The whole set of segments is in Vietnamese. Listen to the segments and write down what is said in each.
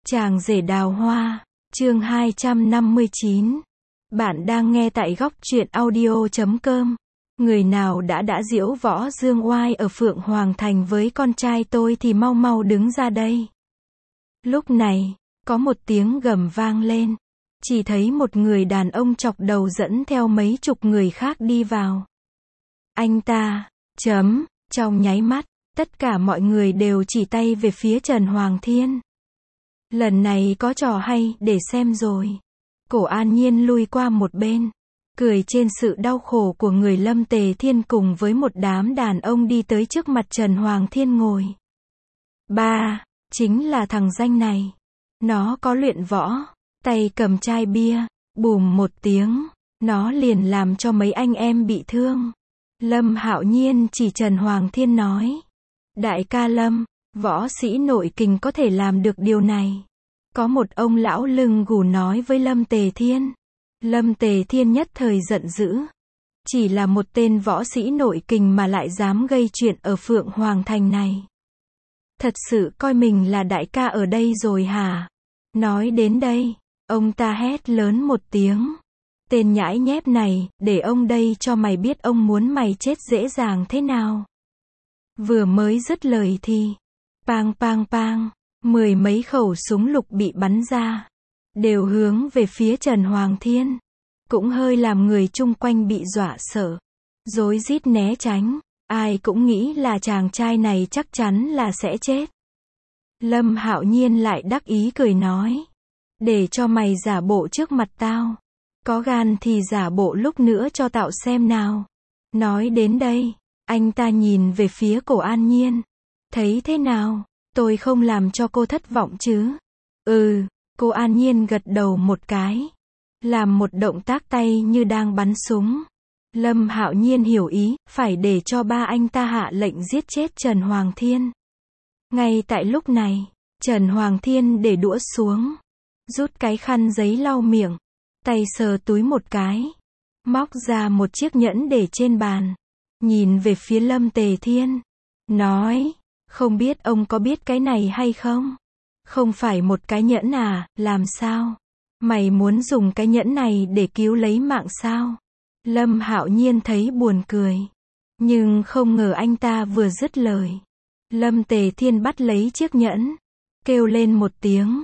Chàng rể đào hoa, chương 259. Bạn đang nghe tại góc truyện audio.com. Người nào đã diễu võ dương oai ở Phượng Hoàng Thành với con trai tôi thì mau mau đứng ra đây. Lúc này, có một tiếng gầm vang lên. Chỉ thấy một người đàn ông chọc đầu dẫn theo mấy chục người khác đi vào. Anh ta, trong nháy mắt, tất cả mọi người đều chỉ tay về phía Trần Hoàng Thiên. Lần này có trò hay để xem rồi. Cổ An Nhiên lui qua một bên, cười trên sự đau khổ của người Lâm Tề Thiên cùng với một đám đàn ông đi tới trước mặt Trần Hoàng Thiên ngồi. Ba, chính là thằng danh này. Nó có luyện võ, tay cầm chai bia, bùm một tiếng, nó liền làm cho mấy anh em bị thương. Lâm Hạo Nhiên chỉ Trần Hoàng Thiên nói. Đại ca Lâm, võ sĩ nội kình có thể làm được điều này. Có một ông lão lưng gù nói với Lâm Tề Thiên. Lâm Tề Thiên nhất thời giận dữ. Chỉ là một tên võ sĩ nội kình mà lại dám gây chuyện ở Phượng Hoàng Thành này. Thật sự coi mình là đại ca ở đây rồi hả? Nói đến đây, ông ta hét lớn một tiếng. Tên nhãi nhép này, để ông đây cho mày biết ông muốn mày chết dễ dàng thế nào. Vừa mới dứt lời thì, pang pang pang, 10 mấy khẩu súng lục bị bắn ra, đều hướng về phía Trần Hoàng Thiên. Cũng hơi làm người chung quanh bị dọa sợ, rối rít né tránh, ai cũng nghĩ là chàng trai này chắc chắn là sẽ chết. Lâm Hạo Nhiên lại đắc ý cười nói, để cho mày giả bộ trước mặt tao, có gan thì giả bộ lúc nữa cho tao xem nào. Nói đến đây, anh ta nhìn về phía Cổ An Nhiên, thấy thế nào, tôi không làm cho cô thất vọng chứ? Cô An Nhiên gật đầu một cái, làm một động tác tay như đang bắn súng. Lâm Hạo Nhiên hiểu ý, phải để cho ba anh ta hạ lệnh giết chết Trần Hoàng Thiên. Ngay tại lúc này, Trần Hoàng Thiên để đũa xuống, rút cái khăn giấy lau miệng, tay sờ túi một cái, móc ra một chiếc nhẫn để trên bàn, nhìn về phía Lâm Tề Thiên, nói, không biết ông có biết cái này hay không? Không phải một cái nhẫn à, làm sao? Mày muốn dùng cái nhẫn này để cứu lấy mạng sao? Lâm Hạo Nhiên thấy buồn cười, nhưng không ngờ anh ta vừa dứt lời, Lâm Tề Thiên bắt lấy chiếc nhẫn, kêu lên một tiếng,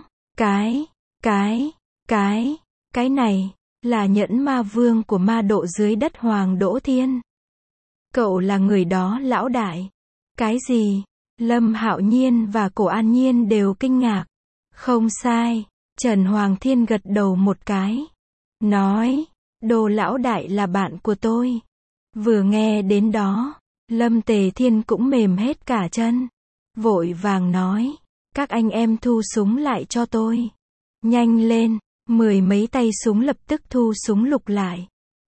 cái này, là nhẫn ma vương của ma độ dưới đất Hoàng Đỗ Thiên. Cậu là người đó lão đại. Cái gì? Lâm Hạo Nhiên và Cổ An Nhiên đều kinh ngạc. Không sai, Trần Hoàng Thiên gật đầu một cái, nói, đồ lão đại là bạn của tôi. Vừa nghe đến đó, Lâm Tề Thiên cũng mềm hết cả chân, vội vàng nói, các anh em thu súng lại cho tôi. Nhanh lên, 10 mấy tay súng lập tức thu súng lục lại.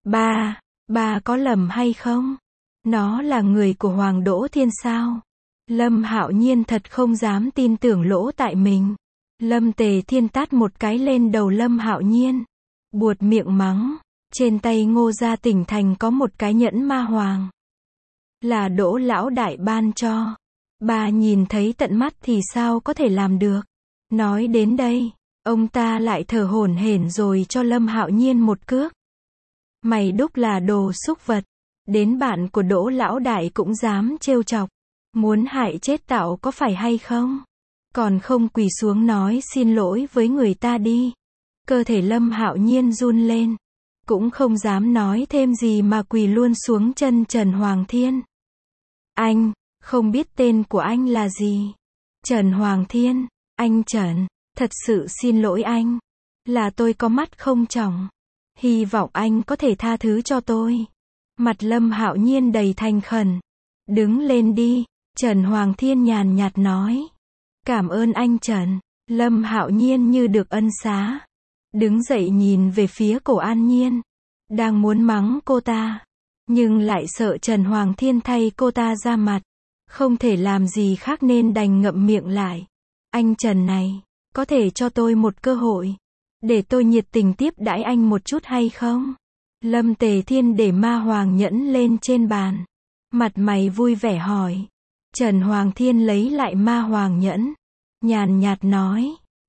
Ba có lầm hay không? Nó là người của Hoàng Đỗ Thiên sao? Lâm Hạo Nhiên thật không dám tin tưởng lỗ tại mình. Lâm Tề Thiên tát một cái lên đầu Lâm Hạo Nhiên, buột miệng mắng, trên tay Ngô Gia Tỉnh Thành có một cái nhẫn ma hoàng, là Đỗ lão đại ban cho. Bà nhìn thấy tận mắt thì sao có thể làm được. Nói đến đây, ông ta lại thở hổn hển rồi cho Lâm Hạo Nhiên một cước. Mày đúc là đồ súc vật, đến bạn của Đỗ lão đại cũng dám trêu chọc, muốn hại chết tao có phải hay không? Còn không quỳ xuống nói xin lỗi với người ta đi. Cơ thể Lâm Hạo Nhiên run lên, cũng không dám nói thêm gì mà quỳ luôn xuống chân Trần Hoàng Thiên. Anh, không biết tên của anh là gì? Trần Hoàng Thiên, anh Trần, thật sự xin lỗi anh, là tôi có mắt không tròng, hy vọng anh có thể tha thứ cho tôi. Mặt Lâm Hạo Nhiên đầy thành khẩn. Đứng lên đi, Trần Hoàng Thiên nhàn nhạt nói. Cảm ơn anh Trần. Lâm Hạo Nhiên như được ân xá, đứng dậy nhìn về phía Cổ An Nhiên, đang muốn mắng cô ta, nhưng lại sợ Trần Hoàng Thiên thay cô ta ra mặt, không thể làm gì khác nên đành ngậm miệng lại. Anh Trần này, có thể cho tôi một cơ hội, để tôi nhiệt tình tiếp đãi anh một chút hay không? Lâm Tề Thiên để ma hoàng nhẫn lên trên bàn, mặt mày vui vẻ hỏi. Trần Hoàng Thiên lấy lại ma hoàng nhẫn, nhàn nhạt nói,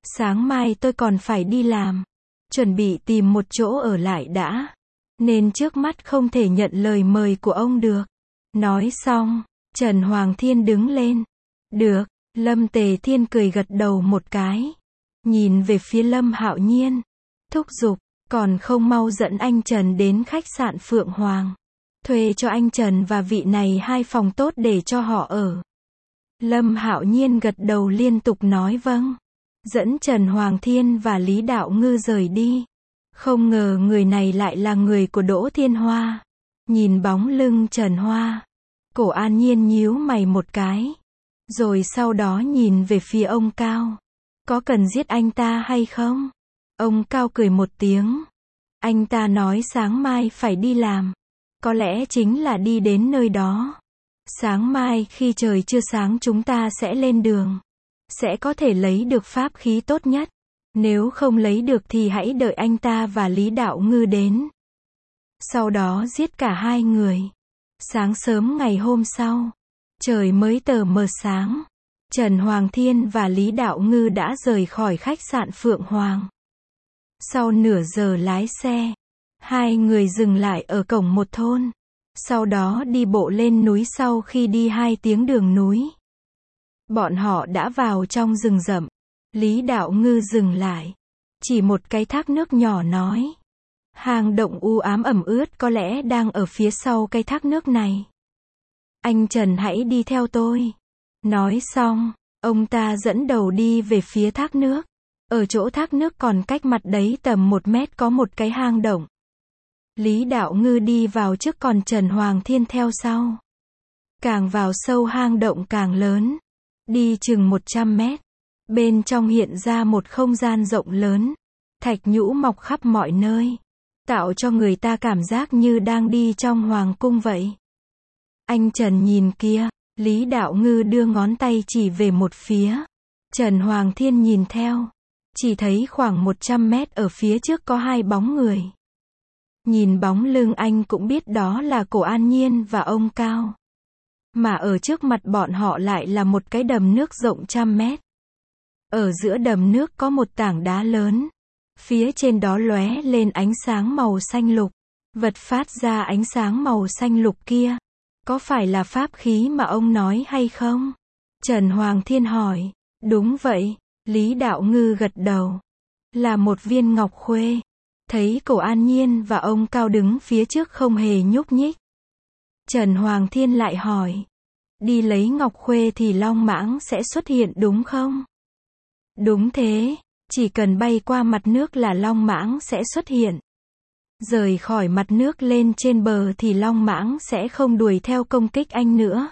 Sáng mai tôi còn phải đi làm. Chuẩn bị tìm một chỗ ở lại đã. Nên trước mắt không thể nhận lời mời của ông được. Nói xong, Trần Hoàng Thiên đứng lên. Được, Lâm Tề Thiên cười gật đầu một cái. Nhìn về phía Lâm Hạo Nhiên. Thúc giục, còn không mau dẫn anh Trần đến khách sạn Phượng Hoàng. Thuê cho anh Trần và vị này 2 phòng tốt để cho họ ở. Lâm Hạo Nhiên gật đầu liên tục nói vâng. Dẫn Trần Hoàng Thiên và Lý Đạo Ngư rời đi. Không ngờ người này lại là người của Đỗ Thiên Hoa. Nhìn bóng lưng Trần Hoa, Cổ An Nhiên nhíu mày một cái. Rồi sau đó nhìn về phía ông Cao. Có cần giết anh ta hay không? Ông Cao cười một tiếng. Anh ta nói sáng mai phải đi làm. Có lẽ chính là đi đến nơi đó. Sáng mai khi trời chưa sáng chúng ta sẽ lên đường. Sẽ có thể lấy được pháp khí tốt nhất. Nếu không lấy được thì hãy đợi anh ta và Lý Đạo Ngư đến. Sau đó giết cả 2 người. Sáng sớm ngày hôm sau, trời mới tờ mờ sáng. Trần Hoàng Thiên và Lý Đạo Ngư đã rời khỏi khách sạn Phượng Hoàng. Sau nửa giờ lái xe, 2 người dừng lại ở cổng một thôn. Sau đó đi bộ lên núi sau khi đi 2 tiếng đường núi. Bọn họ đã vào trong rừng rậm. Lý Đạo Ngư dừng lại. Chỉ một cái thác nước nhỏ nói. Hang động u ám ẩm ướt có lẽ đang ở phía sau cái thác nước này. Anh Trần hãy đi theo tôi. Nói xong, ông ta dẫn đầu đi về phía thác nước. Ở chỗ thác nước còn cách mặt đấy tầm 1 mét có một cái hang động. Lý Đạo Ngư đi vào trước còn Trần Hoàng Thiên theo sau. Càng vào sâu hang động càng lớn. Đi chừng 100 mét. Bên trong hiện ra một không gian rộng lớn. Thạch nhũ mọc khắp mọi nơi. Tạo cho người ta cảm giác như đang đi trong hoàng cung vậy. Anh Trần nhìn kia. Lý Đạo Ngư đưa ngón tay chỉ về một phía. Trần Hoàng Thiên nhìn theo. Chỉ thấy khoảng 100 mét ở phía trước có 2 bóng người. Nhìn bóng lưng anh cũng biết đó là Cổ An Nhiên và ông Cao. Mà ở trước mặt bọn họ lại là một cái đầm nước rộng 100 mét. Ở giữa đầm nước có một tảng đá lớn. Phía trên đó lóe lên ánh sáng màu xanh lục. Vật phát ra ánh sáng màu xanh lục kia. Có phải là pháp khí mà ông nói hay không? Trần Hoàng Thiên hỏi. Đúng vậy. Lý Đạo Ngư gật đầu. Là một viên ngọc khuê. Thấy Cổ An Nhiên và ông Cao đứng phía trước không hề nhúc nhích. Trần Hoàng Thiên lại hỏi. Đi lấy ngọc khuê thì long mãng sẽ xuất hiện đúng không? Đúng thế. Chỉ cần bay qua mặt nước là long mãng sẽ xuất hiện. Rời khỏi mặt nước lên trên bờ thì long mãng sẽ không đuổi theo công kích anh nữa.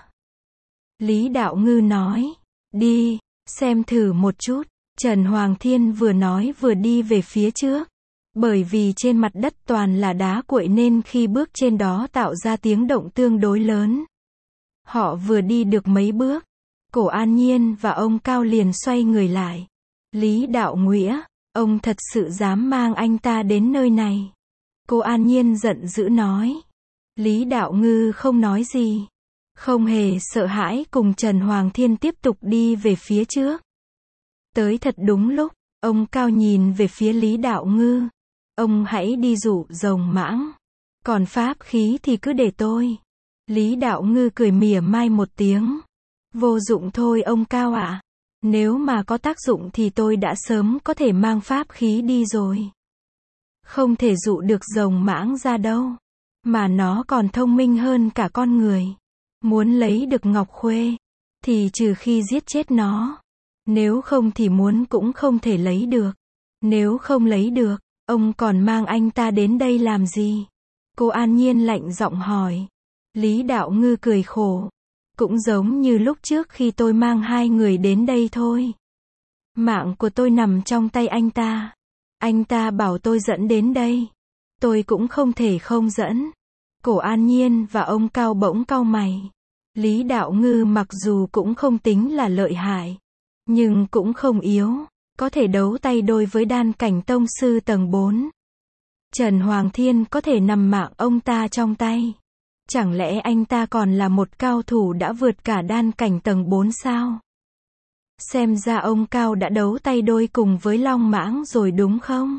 Lý Đạo Ngư nói. Đi, xem thử một chút. Trần Hoàng Thiên vừa nói vừa đi về phía trước. Bởi vì trên mặt đất toàn là đá cuội nên khi bước trên đó tạo ra tiếng động tương đối lớn. Họ vừa đi được mấy bước. Cổ An Nhiên và ông Cao liền xoay người lại. Lý Đạo Nghĩa, ông thật sự dám mang anh ta đến nơi này. Cô An Nhiên giận dữ nói. Lý Đạo Ngư không nói gì. Không hề sợ hãi cùng Trần Hoàng Thiên tiếp tục đi về phía trước. Tới thật đúng lúc, ông Cao nhìn về phía Lý Đạo Ngư. Ông hãy đi dụ rồng mãng. Còn pháp khí thì cứ để tôi. Lý Đạo Ngư cười mỉa mai một tiếng. Vô dụng thôi ông Cao ạ. Nếu mà có tác dụng thì tôi đã sớm có thể mang pháp khí đi rồi. Không thể dụ được rồng mãng ra đâu. Mà nó còn thông minh hơn cả con người. Muốn lấy được ngọc khuê, thì trừ khi giết chết nó. Nếu không thì muốn cũng không thể lấy được. Nếu không lấy được, ông còn mang anh ta đến đây làm gì? Cô An Nhiên lạnh giọng hỏi. Lý Đạo Ngư cười khổ. Cũng giống như lúc trước khi tôi mang 2 người đến đây thôi. Mạng của tôi nằm trong tay anh ta. Anh ta bảo tôi dẫn đến đây. Tôi cũng không thể không dẫn. Cổ An Nhiên và ông Cao bỗng cau mày. Lý Đạo Ngư mặc dù cũng không tính là lợi hại, nhưng cũng không yếu. Có thể đấu tay đôi với đan cảnh tông sư tầng 4. Trần Hoàng Thiên có thể nằm mạng ông ta trong tay. Chẳng lẽ anh ta còn là một cao thủ đã vượt cả đan cảnh tầng 4 sao? Xem ra ông Cao đã đấu tay đôi cùng với Long Mãng rồi đúng không?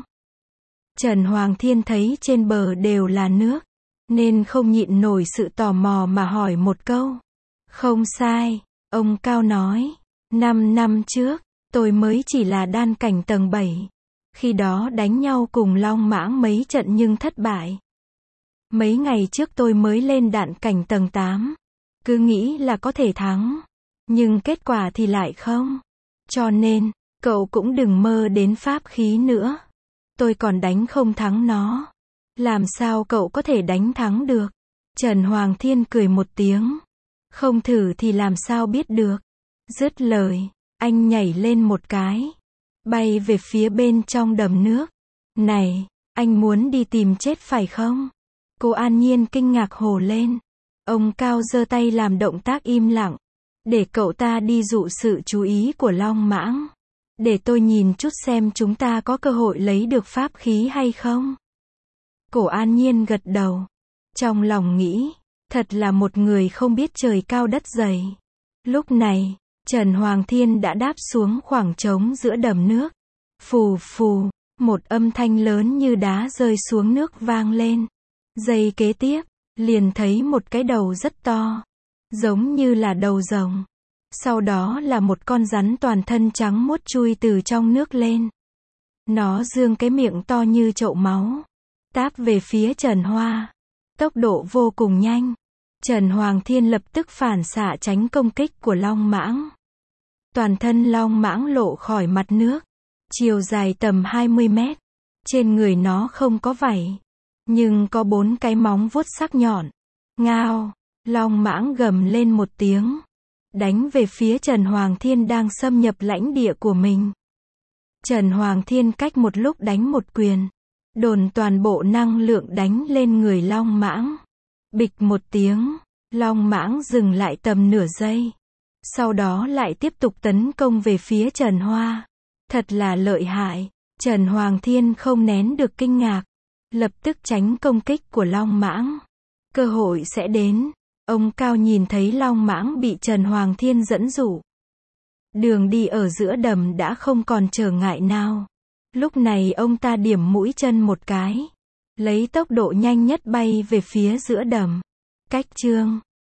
Trần Hoàng Thiên thấy trên bờ đều là nước, nên không nhịn nổi sự tò mò mà hỏi một câu. Không sai, ông Cao nói. 5 năm trước, tôi mới chỉ là đan cảnh tầng 7. Khi đó đánh nhau cùng Long Mãng mấy trận nhưng thất bại. Mấy ngày trước tôi mới lên đạn cảnh tầng 8. Cứ nghĩ là có thể thắng. Nhưng kết quả thì lại không. Cho nên, cậu cũng đừng mơ đến pháp khí nữa. Tôi còn đánh không thắng nó. Làm sao cậu có thể đánh thắng được? Trần Hoàng Thiên cười một tiếng. Không thử thì làm sao biết được. Dứt lời, anh nhảy lên một cái. Bay về phía bên trong đầm nước. Này, anh muốn đi tìm chết phải không? Cô An Nhiên kinh ngạc hô lên. Ông Cao giơ tay làm động tác im lặng. Để cậu ta đi dụ sự chú ý của Long Mãng. Để tôi nhìn chút xem chúng ta có cơ hội lấy được pháp khí hay không. Cổ An Nhiên gật đầu. Trong lòng nghĩ, thật là một người không biết trời cao đất dày. Lúc này, Trần Hoàng Thiên đã đáp xuống khoảng trống giữa đầm nước. Phù phù, một âm thanh lớn như đá rơi xuống nước vang lên. Giây kế tiếp, liền thấy một cái đầu rất to, giống như là đầu rồng. Sau đó là một con rắn toàn thân trắng muốt chui từ trong nước lên. Nó dương cái miệng to như chậu máu, táp về phía Trần Hoa. Tốc độ vô cùng nhanh. Trần Hoàng Thiên lập tức phản xạ tránh công kích của Long Mãng. Toàn thân Long Mãng lộ khỏi mặt nước. Chiều dài tầm 20 mét. Trên người nó không có vảy, nhưng có 4 cái móng vuốt sắc nhọn. Ngao, Long Mãng gầm lên một tiếng. Đánh về phía Trần Hoàng Thiên đang xâm nhập lãnh địa của mình. Trần Hoàng Thiên cách một lúc đánh một quyền. Đồn toàn bộ năng lượng đánh lên người Long Mãng. Bịch một tiếng, Long Mãng dừng lại tầm nửa giây. Sau đó lại tiếp tục tấn công về phía Trần Hoa. Thật là lợi hại. Trần Hoàng Thiên không nén được kinh ngạc. Lập tức tránh công kích của Long Mãng. Cơ hội sẽ đến. Ông Cao nhìn thấy Long Mãng bị Trần Hoàng Thiên dẫn dụ. Đường đi ở giữa đầm đã không còn trở ngại nào. Lúc này ông ta điểm mũi chân một cái. Lấy tốc độ nhanh nhất bay về phía giữa đầm. Cách chương